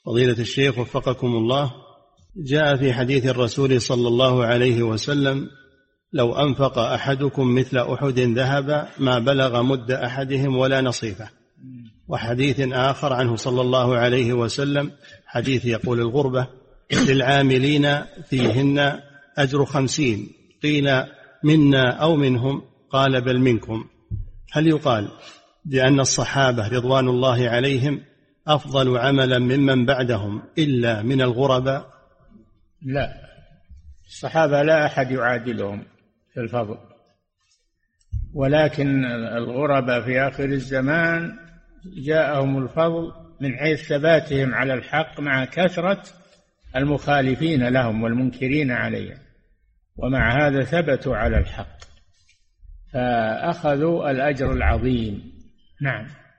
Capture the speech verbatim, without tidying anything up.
فضيلة الشيخ وفقكم الله، جاء في حديث الرسول صلى الله عليه وسلم: لو أنفق أحدكم مثل أحد ذهب ما بلغ مد أحدهم ولا نصيفه. وحديث آخر عنه صلى الله عليه وسلم، حديث يقول: الغربة للعاملين فيهن أجر خمسين. قيل: منا أو منهم؟ قال: بل منكم. هل يقال بأن الصحابة رضوان الله عليهم أفضل عملا ممن بعدهم إلا من الغرباء؟ لا، الصحابة لا أحد يعادلهم في الفضل، ولكن الغرباء في آخر الزمان جاءهم الفضل من حيث ثباتهم على الحق مع كثرة المخالفين لهم والمنكرين عليهم، ومع هذا ثبتوا على الحق فأخذوا الأجر العظيم. نعم.